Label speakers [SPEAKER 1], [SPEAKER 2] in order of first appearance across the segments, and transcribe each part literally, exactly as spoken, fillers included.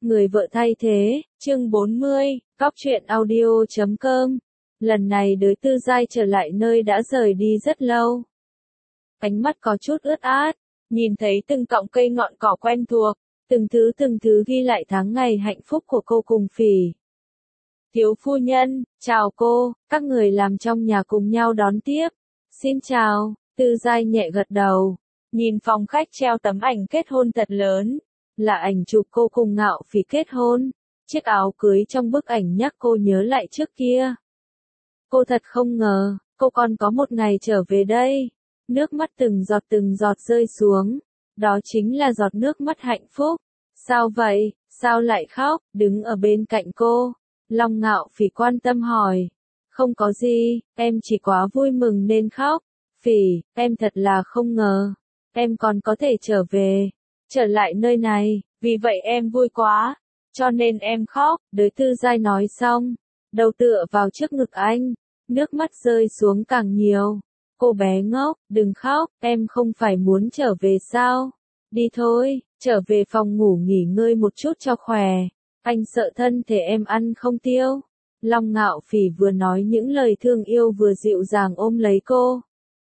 [SPEAKER 1] Người vợ thay thế, chương bốn mươi, Cóc truyện audio chấm com. Lần này đới Tư Giai trở lại nơi đã rời đi rất lâu. Ánh mắt có chút ướt át, nhìn thấy từng cọng cây ngọn cỏ quen thuộc, từng thứ từng thứ ghi lại tháng ngày hạnh phúc của cô cùng Phỉ. Thiếu phu nhân, chào cô, các người làm trong nhà cùng nhau đón tiếp. Xin chào, Tư Giai nhẹ gật đầu, nhìn phòng khách treo tấm ảnh kết hôn thật lớn. Là ảnh chụp cô cùng Ngạo Phỉ kết hôn. Chiếc áo cưới trong bức ảnh nhắc cô nhớ lại trước kia. Cô thật không ngờ, cô còn có một ngày trở về đây. Nước mắt từng giọt từng giọt rơi xuống. Đó chính là giọt nước mắt hạnh phúc. Sao vậy, sao lại khóc, đứng ở bên cạnh cô. Long Ngạo Phỉ quan tâm hỏi. Không có gì, em chỉ quá vui mừng nên khóc. Phỉ, em thật là không ngờ. Em còn có thể trở về. Trở lại nơi này, vì vậy em vui quá, cho nên em khóc, đới Tư Giai nói xong, đầu tựa vào trước ngực anh, nước mắt rơi xuống càng nhiều. Cô bé ngốc, đừng khóc, em không phải muốn trở về sao? Đi thôi, trở về phòng ngủ nghỉ ngơi một chút cho khỏe, anh sợ thân thể em ăn không tiêu. Long Ngạo Phỉ vừa nói những lời thương yêu vừa dịu dàng ôm lấy cô.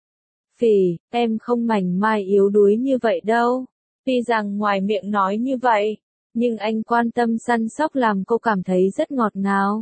[SPEAKER 1] Phỉ, em không mảnh mai yếu đuối như vậy đâu. Tuy rằng ngoài miệng nói như vậy, nhưng anh quan tâm săn sóc làm cô cảm thấy rất ngọt ngào.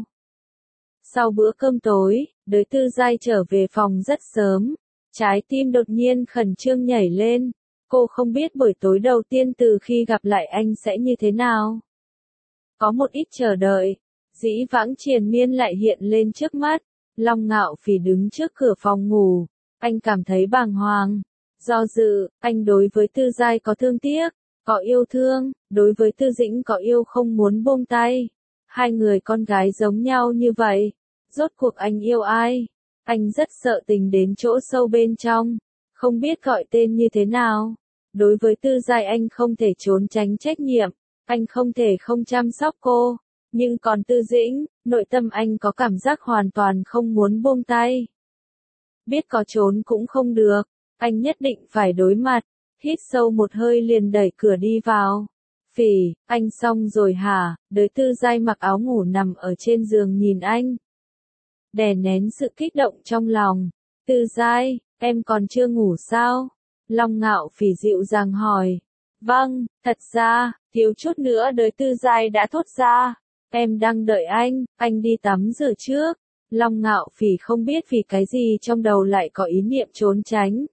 [SPEAKER 1] Sau bữa cơm tối, đới Tư Giai trở về phòng rất sớm, trái tim đột nhiên khẩn trương nhảy lên, cô không biết buổi tối đầu tiên từ khi gặp lại anh sẽ như thế nào. Có một ít chờ đợi, dĩ vãng triền miên lại hiện lên trước mắt, Long Ngạo Phỉ đứng trước cửa phòng ngủ, anh cảm thấy bàng hoàng. Do dự, anh đối với Tư Giai có thương tiếc, có yêu thương, đối với Tư Dĩnh có yêu không muốn buông tay. Hai người con gái giống nhau như vậy. Rốt cuộc anh yêu ai? Anh rất sợ tình đến chỗ sâu bên trong, không biết gọi tên như thế nào. Đối với Tư Giai anh không thể trốn tránh trách nhiệm, anh không thể không chăm sóc cô. Nhưng còn Tư Dĩnh, nội tâm anh có cảm giác hoàn toàn không muốn buông tay. Biết có trốn cũng không được. Anh nhất định phải đối mặt, hít sâu một hơi liền đẩy cửa đi vào. Phỉ, anh xong rồi hả? Đới Tư Giai mặc áo ngủ nằm ở trên giường nhìn anh. Đè nén sự kích động trong lòng. Tư Giai, em còn chưa ngủ sao? Long Ngạo Phỉ dịu dàng hỏi. Vâng, thật ra, thiếu chút nữa đới Tư Giai đã thốt ra. Em đang đợi anh, anh đi tắm rửa trước. Long Ngạo Phỉ không biết vì cái gì trong đầu lại có ý niệm trốn tránh.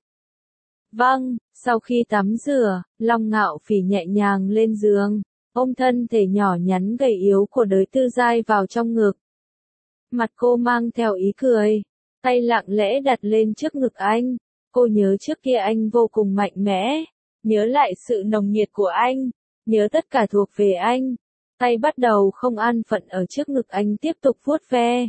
[SPEAKER 1] Vâng, sau khi tắm rửa, Long Ngạo Phỉ nhẹ nhàng lên giường, ôm thân thể nhỏ nhắn gầy yếu của đới Tư Giai vào trong ngực. Mặt cô mang theo ý cười, tay lặng lẽ đặt lên trước ngực anh. Cô nhớ trước kia anh vô cùng mạnh mẽ, nhớ lại sự nồng nhiệt của anh, nhớ tất cả thuộc về anh. Tay bắt đầu không an phận ở trước ngực anh tiếp tục vuốt ve.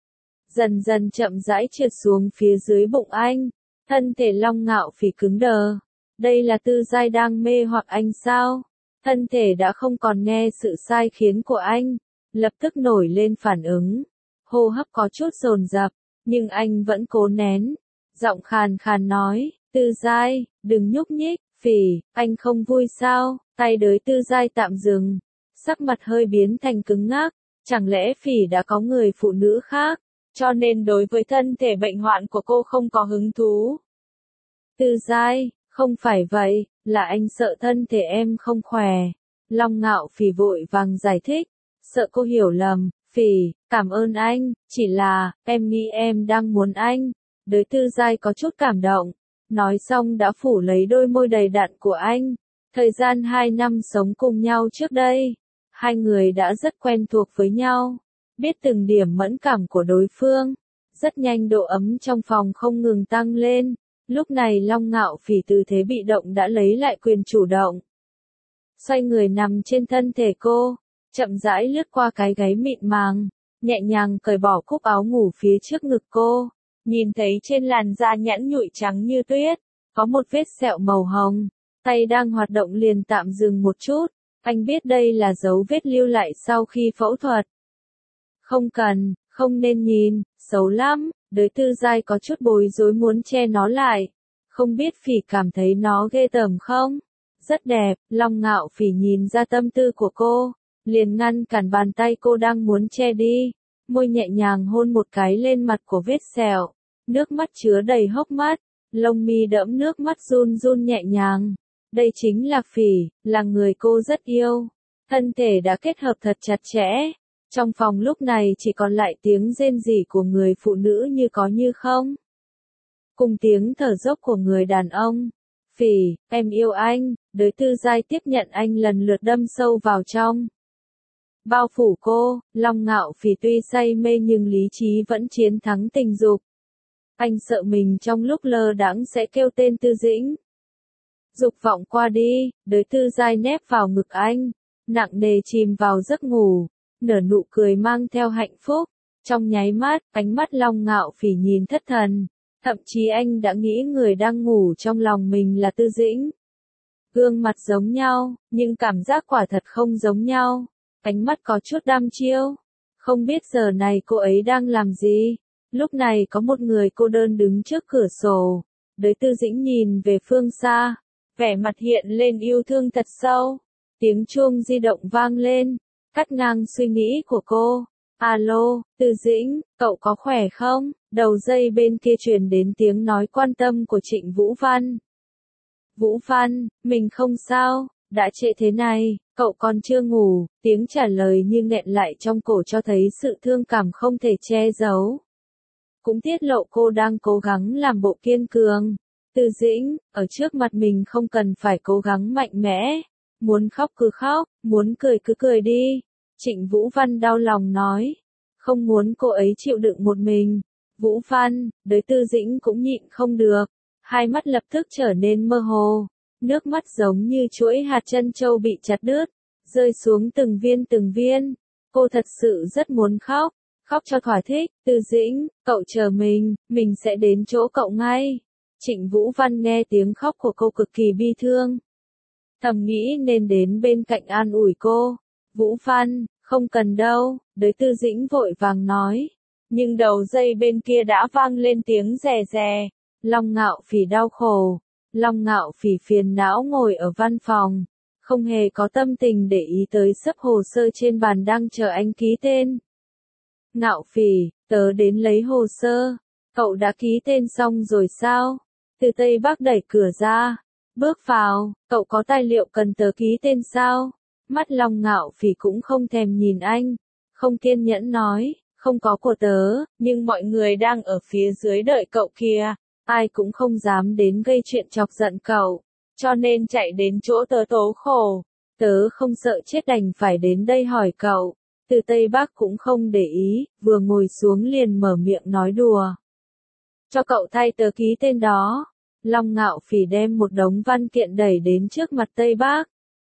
[SPEAKER 1] Dần dần chậm rãi trượt xuống phía dưới bụng anh. Thân thể Long Ngạo Phỉ cứng đờ. Đây là Tư Giai đang mê hoặc anh sao? Thân thể đã không còn nghe sự sai khiến của anh, lập tức nổi lên phản ứng. Hô hấp có chút dồn dập, nhưng anh vẫn cố nén. Giọng khàn khàn nói, Tư Giai, đừng nhúc nhích. Phỉ, anh không vui sao? Tay đới Tư Giai tạm dừng, sắc mặt hơi biến thành cứng ngắc. Chẳng lẽ Phỉ đã có người phụ nữ khác? Cho nên đối với thân thể bệnh hoạn của cô không có hứng thú. Tư Giai, không phải vậy, là anh sợ thân thể em không khỏe. Long Ngạo Phỉ vội vàng giải thích, sợ cô hiểu lầm. Phỉ, cảm ơn anh, chỉ là, em nghĩ em đang muốn anh. Đới Tư Giai có chút cảm động, nói xong đã phủ lấy đôi môi đầy đặn của anh. Thời gian hai năm sống cùng nhau trước đây, hai người đã rất quen thuộc với nhau. Biết từng điểm mẫn cảm của đối phương, rất nhanh độ ấm trong phòng không ngừng tăng lên. Lúc này Long Ngạo Phỉ từ thế bị động đã lấy lại quyền chủ động. Xoay người nằm trên thân thể cô, chậm rãi lướt qua cái gáy mịn màng, nhẹ nhàng cởi bỏ cúc áo ngủ phía trước ngực cô. Nhìn thấy trên làn da nhẵn nhụi trắng như tuyết, có một vết sẹo màu hồng. Tay đang hoạt động liền tạm dừng một chút, anh biết đây là dấu vết lưu lại sau khi phẫu thuật. Không cần, không nên nhìn, xấu lắm. Đới Tư Giai có chút bối rối muốn che nó lại. Không biết Phỉ cảm thấy nó ghê tởm không? Rất đẹp, Long Ngạo Phỉ nhìn ra tâm tư của cô, liền ngăn cản bàn tay cô đang muốn che đi, môi nhẹ nhàng hôn một cái lên mặt của vết sẹo, nước mắt chứa đầy hốc mắt, lông mi đẫm nước mắt run run nhẹ nhàng. Đây chính là Phỉ, là người cô rất yêu. Thân thể đã kết hợp thật chặt chẽ. Trong phòng lúc này chỉ còn lại tiếng rên rỉ của người phụ nữ như có như không. Cùng tiếng thở dốc của người đàn ông. Phỉ, em yêu anh, đới tư giai tiếp nhận anh lần lượt đâm sâu vào trong. Bao phủ cô, Long Ngạo Phỉ tuy say mê nhưng lý trí vẫn chiến thắng tình dục. Anh sợ mình trong lúc lơ đãng sẽ kêu tên Tư Dĩnh. Dục vọng qua đi, đới tư giai nép vào ngực anh, nặng nề chìm vào giấc ngủ, nở nụ cười mang theo hạnh phúc. Trong nháy mắt, ánh mắt Long Ngạo Phỉ nhìn thất thần, thậm chí anh đã nghĩ người đang ngủ trong lòng mình là Tư Dĩnh. Gương mặt giống nhau, nhưng cảm giác quả thật không giống nhau. Ánh mắt có chút đăm chiêu. Không biết giờ này cô ấy đang làm gì. Lúc này có một người cô đơn đứng trước cửa sổ. Đới Tư Dĩnh nhìn về phương xa. Vẻ mặt hiện lên yêu thương thật sâu. Tiếng chuông di động vang lên, cắt ngang suy nghĩ của cô. Alo, Tư Dĩnh, cậu có khỏe không? Đầu dây bên kia truyền đến tiếng nói quan tâm của Trịnh Vũ Văn. Vũ Văn, mình không sao, đã trễ thế này, cậu còn chưa ngủ. Tiếng trả lời như nghẹn lại trong cổ cho thấy sự thương cảm không thể che giấu. Cũng tiết lộ cô đang cố gắng làm bộ kiên cường. Tư Dĩnh, ở trước mặt mình không cần phải cố gắng mạnh mẽ. Muốn khóc cứ khóc, muốn cười cứ cười đi. Trịnh Vũ Văn đau lòng nói. Không muốn cô ấy chịu đựng một mình. Vũ Văn, đới Tư Dĩnh cũng nhịn không được. Hai mắt lập tức trở nên mơ hồ. Nước mắt giống như chuỗi hạt trân châu bị chặt đứt, rơi xuống từng viên từng viên. Cô thật sự rất muốn khóc. Khóc cho thỏa thích. Tư Dĩnh, cậu chờ mình, mình sẽ đến chỗ cậu ngay. Trịnh Vũ Văn nghe tiếng khóc của cô cực kỳ bi thương. Thầm nghĩ nên đến bên cạnh an ủi cô. Vũ Văn, không cần đâu, đới Tư Dĩnh vội vàng nói. Nhưng đầu dây bên kia đã vang lên tiếng rè rè. Long Ngạo Phỉ đau khổ. Long Ngạo Phỉ phiền não ngồi ở văn phòng. Không hề có tâm tình để ý tới xấp hồ sơ trên bàn đang chờ anh ký tên. Ngạo Phỉ, tớ đến lấy hồ sơ. Cậu đã ký tên xong rồi sao? Từ Tây Bắc đẩy cửa ra. Bước vào, cậu có tài liệu cần tớ ký tên sao? Mắt Long Ngạo Phỉ cũng không thèm nhìn anh. Không kiên nhẫn nói, không có của tớ, nhưng mọi người đang ở phía dưới đợi cậu kìa. Ai cũng không dám đến gây chuyện chọc giận cậu. Cho nên chạy đến chỗ tớ tố khổ. Tớ không sợ chết đành phải đến đây hỏi cậu. Từ Tây Bắc cũng không để ý, vừa ngồi xuống liền mở miệng nói đùa. Cho cậu thay tớ ký tên đó. Long Ngạo Phỉ đem một đống văn kiện đẩy đến trước mặt Tây Bắc.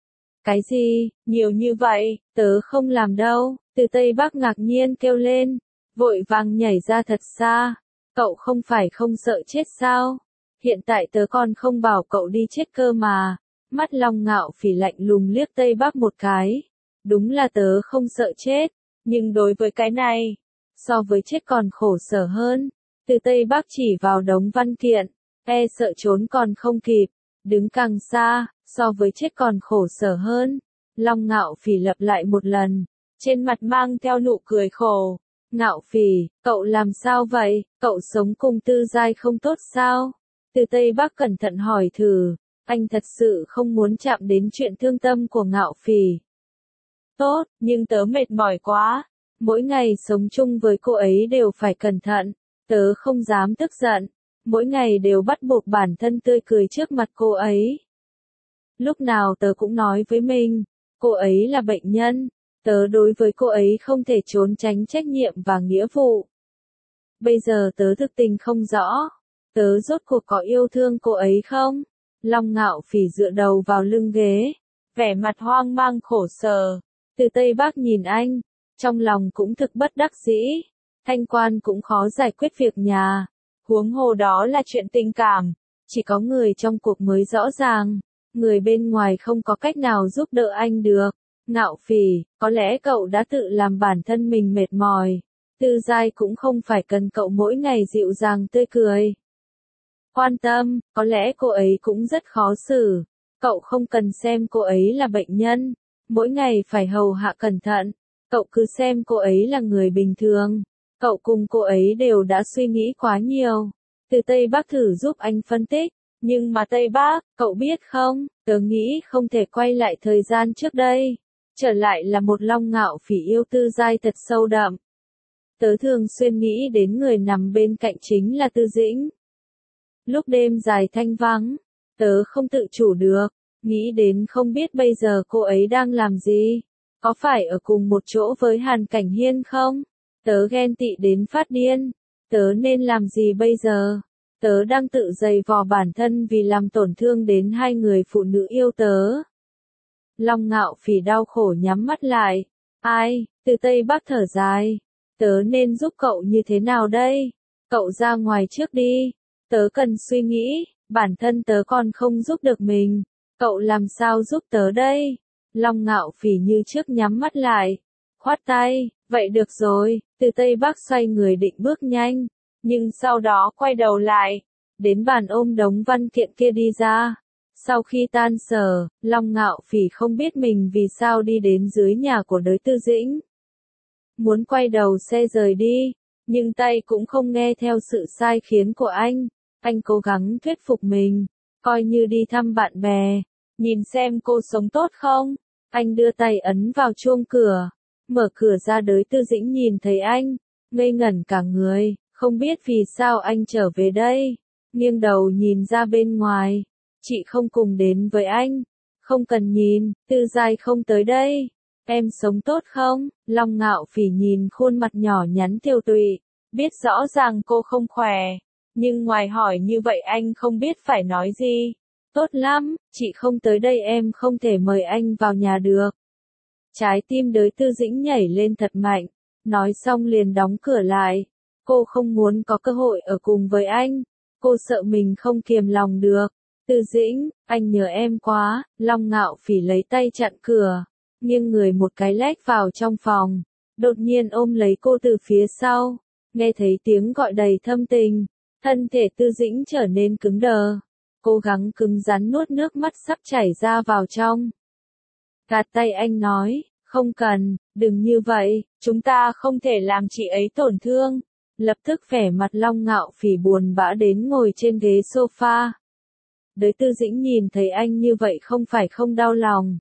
[SPEAKER 1] Cái gì, nhiều như vậy, tớ không làm đâu. Từ Tây Bắc ngạc nhiên kêu lên, vội vàng nhảy ra thật xa. Cậu không phải không sợ chết sao? Hiện tại tớ còn không bảo cậu đi chết cơ mà. Mắt Long Ngạo Phỉ lạnh lùng liếc Tây Bắc một cái. Đúng là tớ không sợ chết, nhưng đối với cái này, so với chết còn khổ sở hơn. Từ Tây Bắc chỉ vào đống văn kiện, e sợ trốn còn không kịp, đứng càng xa, so với chết còn khổ sở hơn. Long Ngạo Phỉ lặp lại một lần, trên mặt mang theo nụ cười khổ. Ngạo Phỉ, cậu làm sao vậy, cậu sống cùng Tư Giai không tốt sao? Từ Tây Bắc cẩn thận hỏi thử, anh thật sự không muốn chạm đến chuyện thương tâm của Ngạo Phỉ. Tốt, nhưng tớ mệt mỏi quá. Mỗi ngày sống chung với cô ấy đều phải cẩn thận. Tớ không dám tức giận. Mỗi ngày đều bắt buộc bản thân tươi cười trước mặt cô ấy. Lúc nào tớ cũng nói với mình, cô ấy là bệnh nhân. Tớ đối với cô ấy không thể trốn tránh trách nhiệm và nghĩa vụ. Bây giờ tớ thực tình không rõ. Tớ rốt cuộc có yêu thương cô ấy không? Long Ngạo Phỉ dựa đầu vào lưng ghế. Vẻ mặt hoang mang khổ sở. Từ Tây Bắc nhìn anh, trong lòng cũng thực bất đắc dĩ. Thanh quan cũng khó giải quyết việc nhà. Huống hồ đó là chuyện tình cảm. Chỉ có người trong cuộc mới rõ ràng. Người bên ngoài không có cách nào giúp đỡ anh được. Ngạo Phỉ, có lẽ cậu đã tự làm bản thân mình mệt mỏi. Tư Giai cũng không phải cần cậu mỗi ngày dịu dàng tươi cười. Quan tâm, có lẽ cô ấy cũng rất khó xử. Cậu không cần xem cô ấy là bệnh nhân. mỗi ngày phải hầu hạ cẩn thận. Cậu cứ xem cô ấy là người bình thường. Cậu cùng cô ấy đều đã suy nghĩ quá nhiều. Từ Tây Bắc thử giúp anh phân tích. Nhưng mà Tây Bắc, cậu biết không, tớ nghĩ không thể quay lại thời gian trước đây. Trở lại là một Long Ngạo Phỉ yêu Tư Giai thật sâu đậm. Tớ thường xuyên nghĩ đến người nằm bên cạnh chính là Tư Dĩnh. Lúc đêm dài thanh vắng, tớ không tự chủ được, nghĩ đến không biết bây giờ cô ấy đang làm gì. Có phải ở cùng một chỗ với Hàn Cảnh Hiên không? Tớ ghen tị đến phát điên. Tớ nên làm gì bây giờ? Tớ đang tự giày vò bản thân vì làm tổn thương đến hai người phụ nữ yêu tớ. Long Ngạo Phỉ đau khổ nhắm mắt lại. Ai, Từ Tây Bắc thở dài. Tớ nên giúp cậu như thế nào đây? Cậu ra ngoài trước đi. Tớ cần suy nghĩ, bản thân tớ còn không giúp được mình. Cậu làm sao giúp tớ đây? Long Ngạo Phỉ như trước nhắm mắt lại. Khoát tay, vậy được rồi. Từ Tây Bắc xoay người định bước nhanh. Nhưng sau đó quay đầu lại. Đến bàn ôm đống văn kiện kia đi ra. Sau khi tan sở, Long Ngạo Phỉ không biết mình vì sao đi đến dưới nhà của đới Tư Dĩnh. Muốn quay đầu xe rời đi, nhưng tay cũng không nghe theo sự sai khiến của anh. Anh cố gắng thuyết phục mình, coi như đi thăm bạn bè, nhìn xem cô sống tốt không. Anh đưa tay ấn vào chuông cửa, mở cửa ra đới Tư Dĩnh nhìn thấy anh, ngây ngẩn cả người, không biết vì sao anh trở về đây. Nghiêng đầu nhìn ra bên ngoài, chị không cùng đến với anh. Không cần nhìn, Tư Giai không tới đây. Em sống tốt không? Long Ngạo Phỉ nhìn khuôn mặt nhỏ nhắn tiều tụy, biết rõ ràng cô không khỏe, nhưng ngoài hỏi như vậy anh không biết phải nói gì. Tốt lắm, chị không tới đây em không thể mời anh vào nhà được. Trái tim đới Tư Dĩnh nhảy lên thật mạnh, nói xong liền đóng cửa lại. Cô không muốn có cơ hội ở cùng với anh, cô sợ mình không kiềm lòng được. Tư Dĩnh, anh nhớ em quá. Long Ngạo Phỉ lấy tay chặn cửa, nghiêng người một cái lách vào trong phòng, đột nhiên ôm lấy cô từ phía sau, nghe thấy tiếng gọi đầy thâm tình, thân thể Tư Dĩnh trở nên cứng đờ, cố gắng cứng rắn nuốt nước mắt sắp chảy ra vào trong. Gạt tay anh nói, không cần, đừng như vậy, chúng ta không thể làm chị ấy tổn thương. Lập tức vẻ mặt Long Ngạo Phỉ buồn bã đến ngồi trên ghế sofa. Đới Tư Dĩnh nhìn thấy anh như vậy không phải không đau lòng,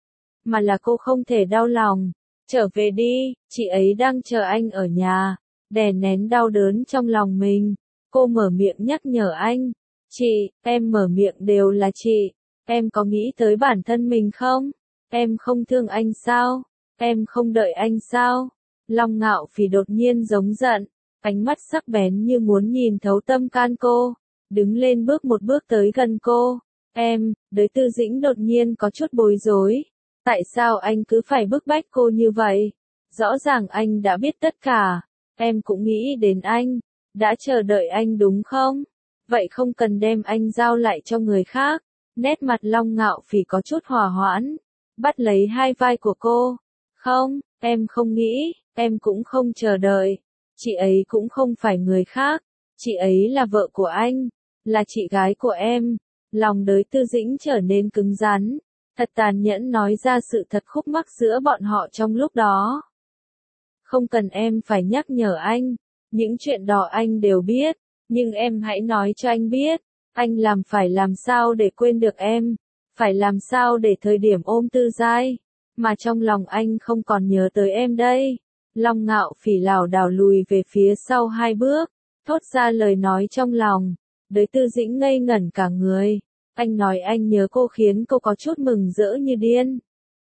[SPEAKER 1] mà là cô không thể đau lòng. Trở về đi, chị ấy đang chờ anh ở nhà. Đè nén đau đớn trong lòng mình, cô mở miệng nhắc nhở anh. Chị, em mở miệng đều là chị. Em có nghĩ tới bản thân mình không? Em không thương anh sao? Em không đợi anh sao? Long Ngạo Phỉ đột nhiên giống giận, ánh mắt sắc bén như muốn nhìn thấu tâm can cô. Đứng lên bước một bước tới gần cô. Em, đới Tư Dĩnh đột nhiên có chút bối rối. Tại sao anh cứ phải bức bách cô như vậy? Rõ ràng anh đã biết tất cả. Em cũng nghĩ đến anh. Đã chờ đợi anh đúng không? Vậy không cần đem anh giao lại cho người khác. Nét mặt Long Ngạo Phỉ có chút hòa hoãn. Bắt lấy hai vai của cô. Không, em không nghĩ, em cũng không chờ đợi. Chị ấy cũng không phải người khác. Chị ấy là vợ của anh. Là chị gái của em. Lòng đới Tư Dĩnh trở nên cứng rắn. Thật tàn nhẫn nói ra sự thật khúc mắc giữa bọn họ trong lúc đó. Không cần em phải nhắc nhở anh. Những chuyện đó anh đều biết. Nhưng em hãy nói cho anh biết. Anh làm phải làm sao để quên được em. Phải làm sao để thời điểm ôm Tư Giai. Mà trong lòng anh không còn nhớ tới em đây. Long Ngạo Phỉ lảo đảo lùi về phía sau hai bước. Thốt ra lời nói trong lòng. Đới Tư Dĩnh ngây ngẩn cả người. Anh nói anh nhớ cô khiến cô có chút mừng rỡ như điên.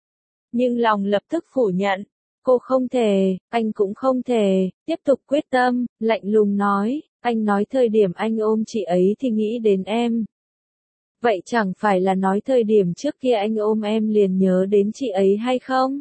[SPEAKER 1] Nhưng lòng lập tức phủ nhận. Cô không thể, anh cũng không thể, tiếp tục quyết tâm, lạnh lùng nói. Anh nói thời điểm anh ôm chị ấy thì nghĩ đến em. Vậy chẳng phải là nói thời điểm trước kia anh ôm em liền nhớ đến chị ấy hay không?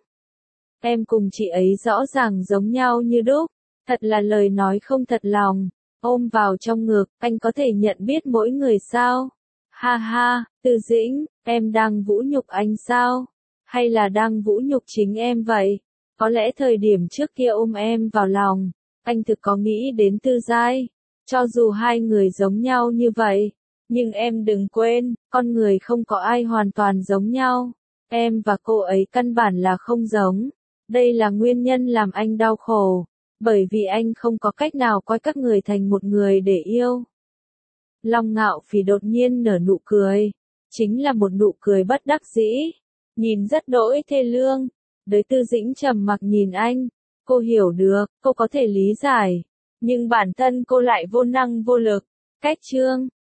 [SPEAKER 1] Em cùng chị ấy rõ ràng giống nhau như đúc. Thật là lời nói không thật lòng. Ôm vào trong ngực, anh có thể nhận biết mỗi người sao? Ha ha, Tư Dĩnh, em đang vũ nhục anh sao? Hay là đang vũ nhục chính em vậy? Có lẽ thời điểm trước kia ôm em vào lòng, anh thực có nghĩ đến Tư Giai. Cho dù hai người giống nhau như vậy, nhưng em đừng quên, con người không có ai hoàn toàn giống nhau. Em và cô ấy căn bản là không giống. Đây là nguyên nhân làm anh đau khổ. Bởi vì anh không có cách nào coi các người thành một người để yêu. Long Ngạo Phỉ đột nhiên nở nụ cười. Chính là một nụ cười bất đắc dĩ. Nhìn rất đỗi thê lương. Đới Tư Dĩnh trầm mặc nhìn anh. Cô hiểu được, cô có thể lý giải. Nhưng bản thân cô lại vô năng vô lực. Cách chương